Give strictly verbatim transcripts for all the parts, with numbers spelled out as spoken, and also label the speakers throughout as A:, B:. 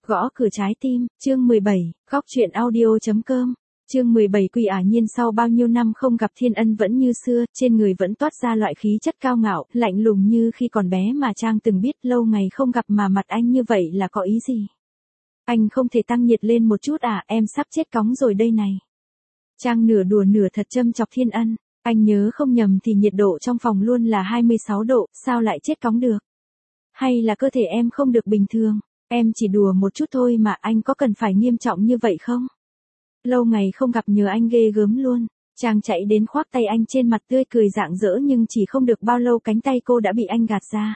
A: Gõ cửa trái tim, chương mười bảy, góc truyện audio.com. Chương mười bảy Quỳ ả nhiên sau bao nhiêu năm không gặp Thiên Ân vẫn như xưa, trên người vẫn toát ra loại khí chất cao ngạo, lạnh lùng như khi còn bé mà Trang từng biết. Lâu ngày không gặp mà mặt anh như vậy là có ý gì? Anh không thể tăng nhiệt lên một chút à, em sắp chết cóng rồi đây này. Trang nửa đùa nửa thật châm chọc Thiên Ân, anh nhớ không nhầm thì nhiệt độ trong phòng luôn là hai mươi sáu độ, sao lại chết cóng được? Hay là cơ thể em không được bình thường? Em chỉ đùa một chút thôi mà, anh có cần phải nghiêm trọng như vậy không? Lâu ngày không gặp nhớ anh ghê gớm luôn. Trang chạy đến khoác tay anh trên mặt tươi cười rạng rỡ, nhưng chỉ không được bao lâu cánh tay cô đã bị anh gạt ra.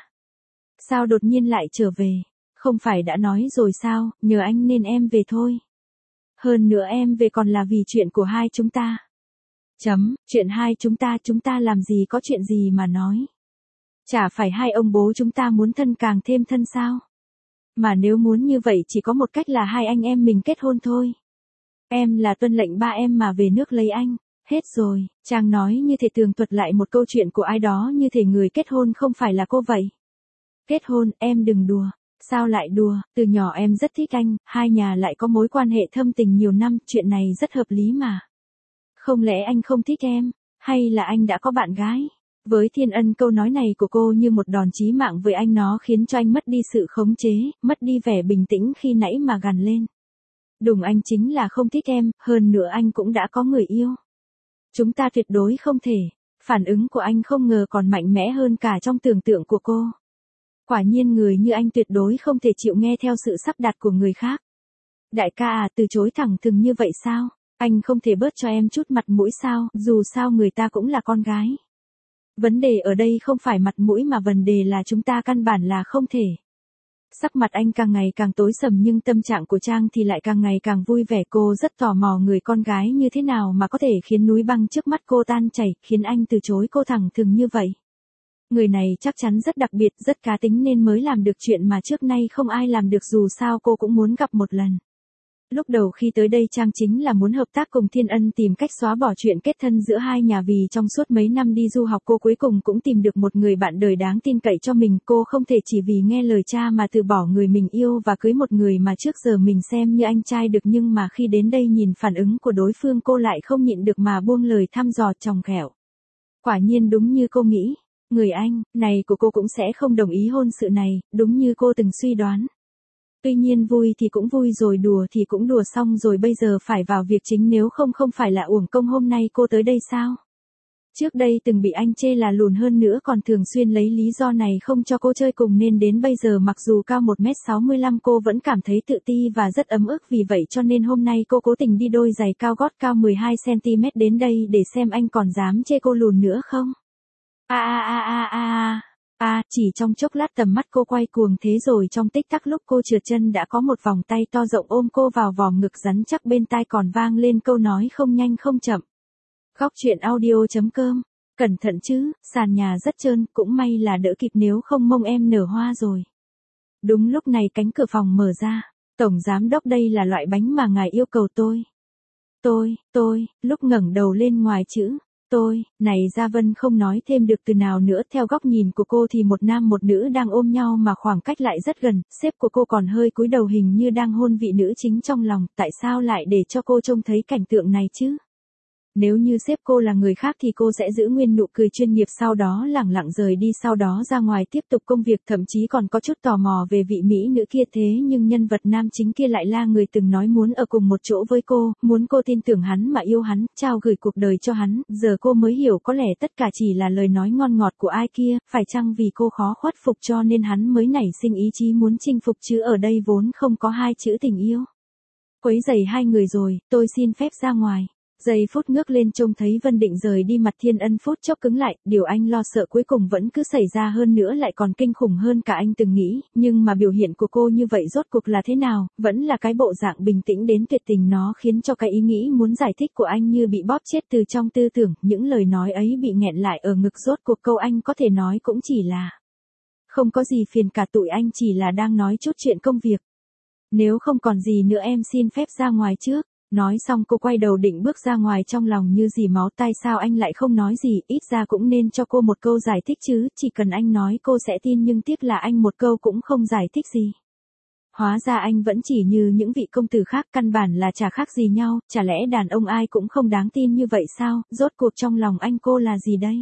A: Sao đột nhiên lại trở về? Không phải đã nói rồi sao, nhờ anh nên em về thôi. Hơn nữa em về còn là vì chuyện của hai chúng ta. Chấm, chuyện hai chúng ta, chúng ta làm gì có chuyện gì mà nói. Chả phải hai ông bố chúng ta muốn thân càng thêm thân sao? Mà nếu muốn như vậy chỉ có một cách là hai anh em mình kết hôn thôi. Em là tuân lệnh ba em mà về nước lấy anh. Hết rồi, Trang nói như thể tường thuật lại một câu chuyện của ai đó, như thể người kết hôn không phải là cô vậy. Kết hôn, em đừng đùa. Sao lại đùa, từ nhỏ em rất thích anh, hai nhà lại có mối quan hệ thâm tình nhiều năm, chuyện này rất hợp lý mà. Không lẽ anh không thích em, hay là anh đã có bạn gái? Với Thiên Ân, câu nói này của cô như một đòn chí mạng với anh, nó khiến cho anh mất đi sự khống chế, mất đi vẻ bình tĩnh khi nãy mà gằn lên. Đùng, anh chính là không thích em, hơn nữa anh cũng đã có người yêu. Chúng ta tuyệt đối không thể. Phản ứng của anh không ngờ còn mạnh mẽ hơn cả trong tưởng tượng của cô. Quả nhiên người như anh tuyệt đối không thể chịu nghe theo sự sắp đặt của người khác. Đại ca à, từ chối thẳng thừng như vậy sao? Anh không thể bớt cho em chút mặt mũi sao, dù sao người ta cũng là con gái. Vấn đề ở đây không phải mặt mũi mà vấn đề là chúng ta căn bản là không thể. Sắc mặt anh càng ngày càng tối sầm, nhưng tâm trạng của Trang thì lại càng ngày càng vui vẻ. Cô rất tò mò người con gái như thế nào mà có thể khiến núi băng trước mắt cô tan chảy, khiến anh từ chối cô thẳng thừng như vậy. Người này chắc chắn rất đặc biệt, rất cá tính nên mới làm được chuyện mà trước nay không ai làm được, dù sao cô cũng muốn gặp một lần. Lúc đầu khi tới đây Trang chính là muốn hợp tác cùng Thiên Ân tìm cách xóa bỏ chuyện kết thân giữa hai nhà, vì trong suốt mấy năm đi du học cô cuối cùng cũng tìm được một người bạn đời đáng tin cậy cho mình. Cô không thể chỉ vì nghe lời cha mà từ bỏ người mình yêu và cưới một người mà trước giờ mình xem như anh trai được, nhưng mà khi đến đây nhìn phản ứng của đối phương cô lại không nhịn được mà buông lời thăm dò chòng ghẹo. Quả nhiên đúng như cô nghĩ, người anh này của cô cũng sẽ không đồng ý hôn sự này, đúng như cô từng suy đoán. Tuy nhiên vui thì cũng vui rồi, đùa thì cũng đùa xong rồi, bây giờ phải vào việc chính, nếu không không phải là uổng công hôm nay cô tới đây sao? Trước đây từng bị anh chê là lùn, hơn nữa còn thường xuyên lấy lý do này không cho cô chơi cùng, nên đến bây giờ mặc dù cao một mét sáu mươi lăm cô vẫn cảm thấy tự ti và rất ấm ức, vì vậy cho nên hôm nay cô cố tình đi đôi giày cao gót cao mười hai xăng ti mét đến đây để xem anh còn dám chê cô lùn nữa không? A a a a a a, chỉ trong chốc lát tầm mắt cô quay cuồng, thế rồi trong tích tắc lúc cô trượt chân đã có một vòng tay to rộng ôm cô vào vòng ngực rắn chắc, bên tai còn vang lên câu nói không nhanh không chậm. Góc truyện audio.com. Cẩn thận chứ, sàn nhà rất trơn, cũng may là đỡ kịp, nếu không mông em nở hoa rồi. Đúng lúc này cánh cửa phòng mở ra. Tổng giám đốc, đây là loại bánh mà ngài yêu cầu tôi. Tôi, tôi, lúc ngẩng đầu lên ngoài chữ tôi, này Gia Vân không nói thêm được từ nào nữa. Theo góc nhìn của cô thì một nam một nữ đang ôm nhau mà khoảng cách lại rất gần, sếp của cô còn hơi cúi đầu hình như đang hôn vị nữ chính trong lòng, tại sao lại để cho cô trông thấy cảnh tượng này chứ? Nếu như sếp cô là người khác thì cô sẽ giữ nguyên nụ cười chuyên nghiệp, sau đó lẳng lặng rời đi, sau đó ra ngoài tiếp tục công việc, thậm chí còn có chút tò mò về vị mỹ nữ kia. Thế nhưng nhân vật nam chính kia lại là người từng nói muốn ở cùng một chỗ với cô, muốn cô tin tưởng hắn mà yêu hắn, trao gửi cuộc đời cho hắn. Giờ cô mới hiểu có lẽ tất cả chỉ là lời nói ngon ngọt của ai kia, phải chăng vì cô khó khuất phục cho nên hắn mới nảy sinh ý chí muốn chinh phục, chứ ở đây vốn không có hai chữ tình yêu. Quấy rầy hai người rồi, tôi xin phép ra ngoài. Giây phút ngước lên trông thấy Vân định rời đi, mặt Thiên Ân phút chốc cứng lại, điều anh lo sợ cuối cùng vẫn cứ xảy ra, hơn nữa lại còn kinh khủng hơn cả anh từng nghĩ. Nhưng mà biểu hiện của cô như vậy rốt cuộc là thế nào? Vẫn là cái bộ dạng bình tĩnh đến tuyệt tình, nó khiến cho cái ý nghĩ muốn giải thích của anh như bị bóp chết từ trong tư tưởng. Những lời nói ấy bị nghẹn lại ở ngực, rốt cuộc câu anh có thể nói cũng chỉ là không có gì phiền cả, tụi anh chỉ là đang nói chút chuyện công việc. Nếu không còn gì nữa em xin phép ra ngoài trước. Nói xong cô quay đầu định bước ra ngoài, trong lòng như dì máu, tại sao anh lại không nói gì, ít ra cũng nên cho cô một câu giải thích chứ, chỉ cần anh nói cô sẽ tin, nhưng tiếc là anh một câu cũng không giải thích gì. Hóa ra anh vẫn chỉ như những vị công tử khác, căn bản là chả khác gì nhau, chả lẽ đàn ông ai cũng không đáng tin như vậy sao, rốt cuộc trong lòng anh cô là gì đây?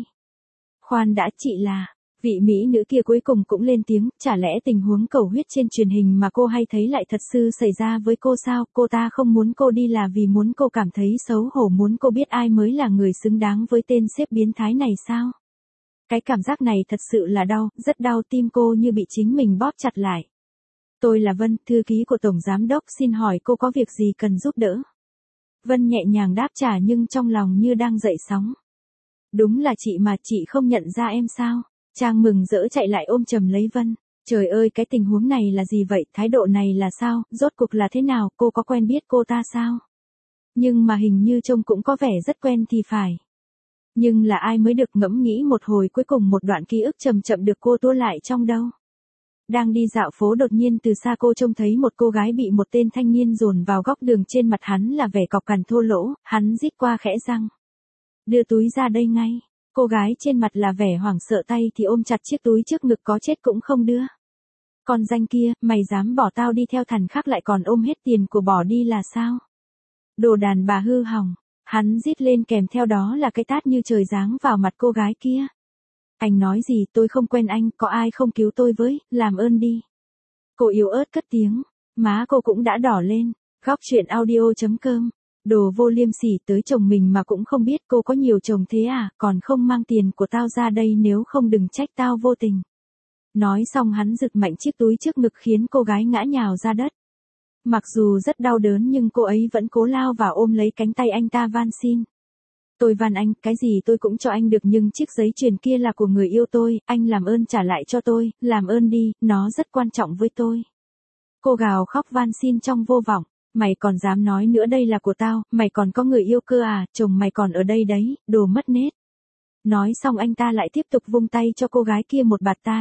A: Khoan đã, chị là, vị mỹ nữ kia cuối cùng cũng lên tiếng, chả lẽ tình huống cầu huyết trên truyền hình mà cô hay thấy lại thật sự xảy ra với cô sao, cô ta không muốn cô đi là vì muốn cô cảm thấy xấu hổ, muốn cô biết ai mới là người xứng đáng với tên sếp biến thái này sao? Cái cảm giác này thật sự là đau, rất đau, tim cô như bị chính mình bóp chặt lại. Tôi là Vân, thư ký của Tổng Giám Đốc, xin hỏi cô có việc gì cần giúp đỡ? Vân nhẹ nhàng đáp trả nhưng trong lòng như đang dậy sóng. Đúng là chị mà, chị không nhận ra em sao? Trang mừng rỡ chạy lại ôm chầm lấy Vân. Trời ơi, cái tình huống này là gì vậy, thái độ này là sao, rốt cuộc là thế nào, cô có quen biết cô ta sao? Nhưng mà hình như trông cũng có vẻ rất quen thì phải. Nhưng là ai mới được, ngẫm nghĩ một hồi cuối cùng một đoạn ký ức chậm chậm được cô tua lại trong đâu. Đang đi dạo phố đột nhiên từ xa cô trông thấy một cô gái bị một tên thanh niên dồn vào góc đường, trên mặt hắn là vẻ cọc cằn thô lỗ, hắn rít qua khẽ răng. Đưa túi ra đây ngay. Cô gái trên mặt là vẻ hoảng sợ, tay thì ôm chặt chiếc túi trước ngực, có chết cũng không đưa. Con danh kia, mày dám bỏ tao đi theo thằng khác lại còn ôm hết tiền của bỏ đi là sao? Đồ đàn bà hư hỏng, hắn rít lên kèm theo đó là cái tát như trời giáng vào mặt cô gái kia. Anh nói gì, tôi không quen anh, có ai không cứu tôi với, làm ơn đi. Cô yếu ớt cất tiếng, má cô cũng đã đỏ lên. Góc truyện audio chấm com. Đồ vô liêm sỉ, tới chồng mình mà cũng không biết, cô có nhiều chồng thế à, còn không mang tiền của tao ra đây, nếu không đừng trách tao vô tình. Nói xong hắn giật mạnh chiếc túi trước ngực khiến cô gái ngã nhào ra đất. Mặc dù rất đau đớn nhưng cô ấy vẫn cố lao vào ôm lấy cánh tay anh ta van xin. Tôi van anh, cái gì tôi cũng cho anh được, nhưng chiếc giấy truyền kia là của người yêu tôi, anh làm ơn trả lại cho tôi, làm ơn đi, nó rất quan trọng với tôi. Cô gào khóc van xin trong vô vọng. Mày còn dám nói nữa, đây là của tao, mày còn có người yêu cơ à, chồng mày còn ở đây đấy, đồ mất nết. Nói xong anh ta lại tiếp tục vung tay cho cô gái kia một bạt tai.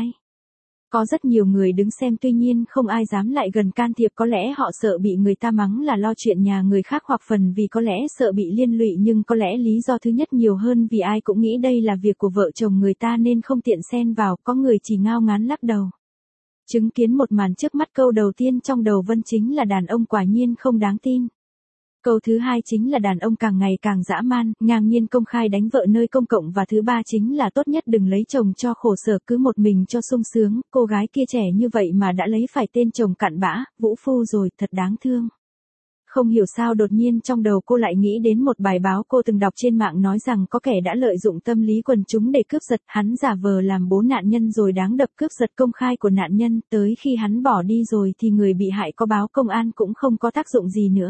A: Có rất nhiều người đứng xem, tuy nhiên không ai dám lại gần can thiệp, có lẽ họ sợ bị người ta mắng là lo chuyện nhà người khác, hoặc phần vì có lẽ sợ bị liên lụy, nhưng có lẽ lý do thứ nhất nhiều hơn vì ai cũng nghĩ đây là việc của vợ chồng người ta nên không tiện xen vào, có người chỉ ngao ngán lắc đầu. Chứng kiến một màn trước mắt, câu đầu tiên trong đầu Vân chính là đàn ông quả nhiên không đáng tin. Câu thứ hai chính là đàn ông càng ngày càng dã man, ngang nhiên công khai đánh vợ nơi công cộng, và thứ ba chính là tốt nhất đừng lấy chồng cho khổ sở, cứ một mình cho sung sướng. Cô gái kia trẻ như vậy mà đã lấy phải tên chồng cặn bã, vũ phu rồi, thật đáng thương. Không hiểu sao đột nhiên trong đầu cô lại nghĩ đến một bài báo cô từng đọc trên mạng, nói rằng có kẻ đã lợi dụng tâm lý quần chúng để cướp giật, hắn giả vờ làm bố nạn nhân rồi đáng đập cướp giật công khai của nạn nhân, tới khi hắn bỏ đi rồi thì người bị hại có báo công an cũng không có tác dụng gì nữa.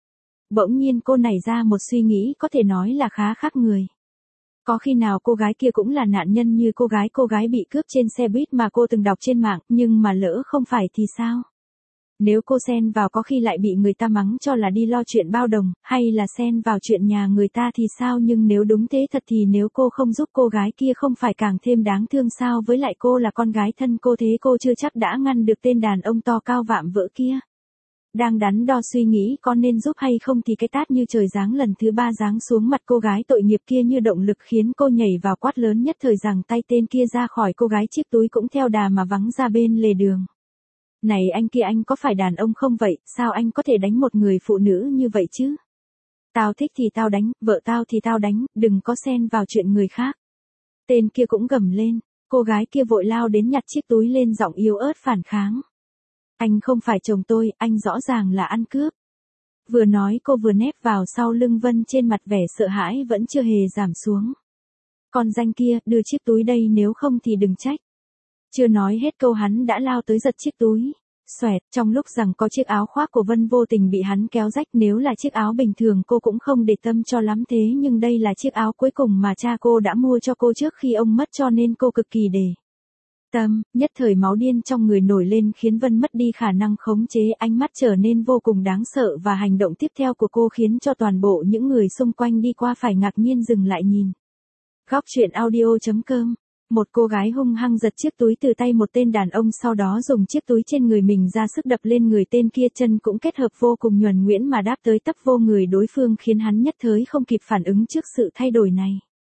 A: Bỗng nhiên cô nảy ra một suy nghĩ có thể nói là khá khác người. Có khi nào cô gái kia cũng là nạn nhân như cô gái cô gái bị cướp trên xe buýt mà cô từng đọc trên mạng, nhưng mà lỡ không phải thì sao? Nếu cô xen vào có khi lại bị người ta mắng cho là đi lo chuyện bao đồng, hay là xen vào chuyện nhà người ta thì sao? Nhưng nếu đúng thế thật thì nếu cô không giúp cô gái kia không phải càng thêm đáng thương sao? Với lại cô là con gái thân cô, thế cô chưa chắc đã ngăn được tên đàn ông to cao vạm vỡ kia. Đang đắn đo suy nghĩ có nên giúp hay không thì cái tát như trời giáng lần thứ ba giáng xuống mặt cô gái tội nghiệp kia như động lực khiến cô nhảy vào quát lớn nhất thời, rằng tay tên kia ra khỏi cô gái, chiếc túi cũng theo đà mà vắng ra bên lề đường. Này anh kia, anh có phải đàn ông không vậy, sao anh có thể đánh một người phụ nữ như vậy chứ? Tao thích thì tao đánh, vợ tao thì tao đánh, đừng có xen vào chuyện người khác. Tên kia cũng gầm lên, cô gái kia vội lao đến nhặt chiếc túi lên, giọng yếu ớt phản kháng. Anh không phải chồng tôi, anh rõ ràng là ăn cướp. Vừa nói cô vừa nép vào sau lưng Vân, trên mặt vẻ sợ hãi vẫn chưa hề giảm xuống. Con danh kia, đưa chiếc túi đây, nếu không thì đừng trách. Chưa nói hết câu hắn đã lao tới giật chiếc túi. Xoẹt, trong lúc rằng có chiếc áo khoác của Vân vô tình bị hắn kéo rách, nếu là chiếc áo bình thường cô cũng không để tâm cho lắm, thế nhưng đây là chiếc áo cuối cùng mà cha cô đã mua cho cô trước khi ông mất, cho nên cô cực kỳ để tâm. Nhất thời máu điên trong người nổi lên khiến Vân mất đi khả năng khống chế, ánh mắt trở nên vô cùng đáng sợ, và hành động tiếp theo của cô khiến cho toàn bộ những người xung quanh đi qua phải ngạc nhiên dừng lại nhìn. Góc truyện audio chấm com. Một cô gái hung hăng giật chiếc túi từ tay một tên đàn ông, sau đó dùng chiếc túi trên người mình ra sức đập lên người tên kia, chân cũng kết hợp vô cùng nhuần nhuyễn mà đáp tới tấp vô người đối phương, khiến hắn nhất thời không kịp phản ứng trước sự thay đổi này.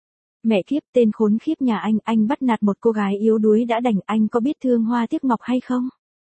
A: Mẹ kiếp, tên khốn khiếp nhà anh, anh bắt nạt một cô gái yếu đuối đã đành, anh có biết thương hoa tiếc ngọc hay không?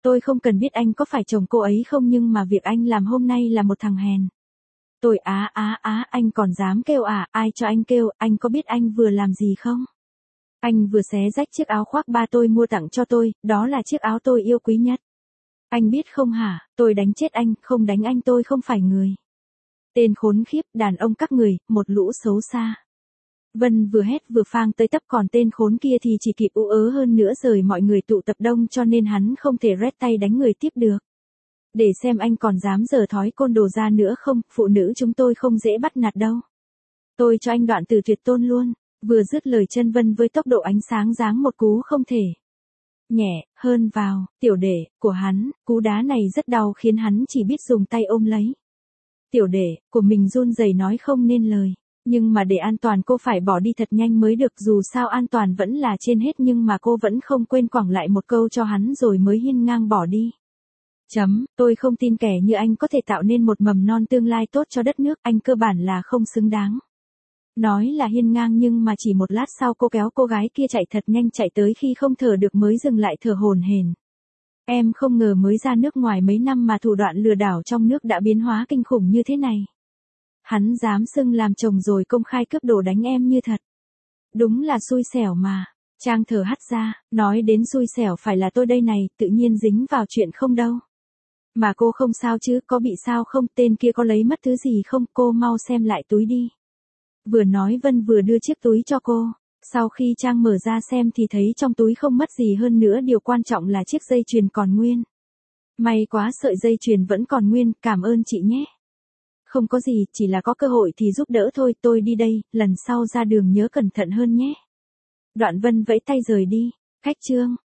A: Tôi không cần biết anh có phải chồng cô ấy không nhưng mà việc anh làm hôm nay là một thằng hèn. Tôi á á á, anh còn dám kêu à, ai cho anh kêu, anh có biết anh vừa làm gì không? Anh vừa xé rách chiếc áo khoác ba tôi mua tặng cho tôi, đó là chiếc áo tôi yêu quý nhất. Anh biết không hả, tôi đánh chết anh, không đánh anh tôi không phải người. Tên khốn khiếp, đàn ông các người, một lũ xấu xa. Vân vừa hét vừa phang tới tấp còn tên khốn kia thì chỉ kịp ú ớ hơn nữa rời mọi người tụ tập đông cho nên hắn không thể rét tay đánh người tiếp được. Để xem anh còn dám giở thói côn đồ ra nữa không, phụ nữ chúng tôi không dễ bắt nạt đâu. Tôi cho anh đoạn từ tuyệt tôn luôn, vừa dứt lời chân Vân với tốc độ ánh sáng giáng một cú không thể. Nhẹ, hơn vào, tiểu đệ, của hắn, cú đá này rất đau khiến hắn chỉ biết dùng tay ôm lấy. Tiểu đệ, của mình run rẩy nói không nên lời. Nhưng mà để an toàn cô phải bỏ đi thật nhanh mới được dù sao an toàn vẫn là trên hết nhưng mà cô vẫn không quên quẳng lại một câu cho hắn rồi mới hiên ngang bỏ đi. Chấm, tôi không tin kẻ như anh có thể tạo nên một mầm non tương lai tốt cho đất nước, anh cơ bản là không xứng đáng. Nói là hiên ngang nhưng mà chỉ một lát sau cô kéo cô gái kia chạy thật nhanh chạy tới khi không thở được mới dừng lại thở hổn hển. Em không ngờ mới ra nước ngoài mấy năm mà thủ đoạn lừa đảo trong nước đã biến hóa kinh khủng như thế này. Hắn dám xưng làm chồng rồi công khai cướp đồ đánh em như thật. Đúng là xui xẻo mà. Trang thở hắt ra, nói đến xui xẻo phải là tôi đây này, tự nhiên dính vào chuyện không đâu. Mà cô không sao chứ, có bị sao không, tên kia có lấy mất thứ gì không, cô mau xem lại túi đi. Vừa nói Vân vừa đưa chiếc túi cho cô. Sau khi Trang mở ra xem thì thấy trong túi không mất gì hơn nữa, điều quan trọng là chiếc dây chuyền còn nguyên. May quá sợi dây chuyền vẫn còn nguyên, cảm ơn chị nhé. Không có gì, chỉ là có cơ hội thì giúp đỡ thôi, tôi đi đây, lần sau ra đường nhớ cẩn thận hơn nhé. Đoạn Vân vẫy tay rời đi. Khách trương.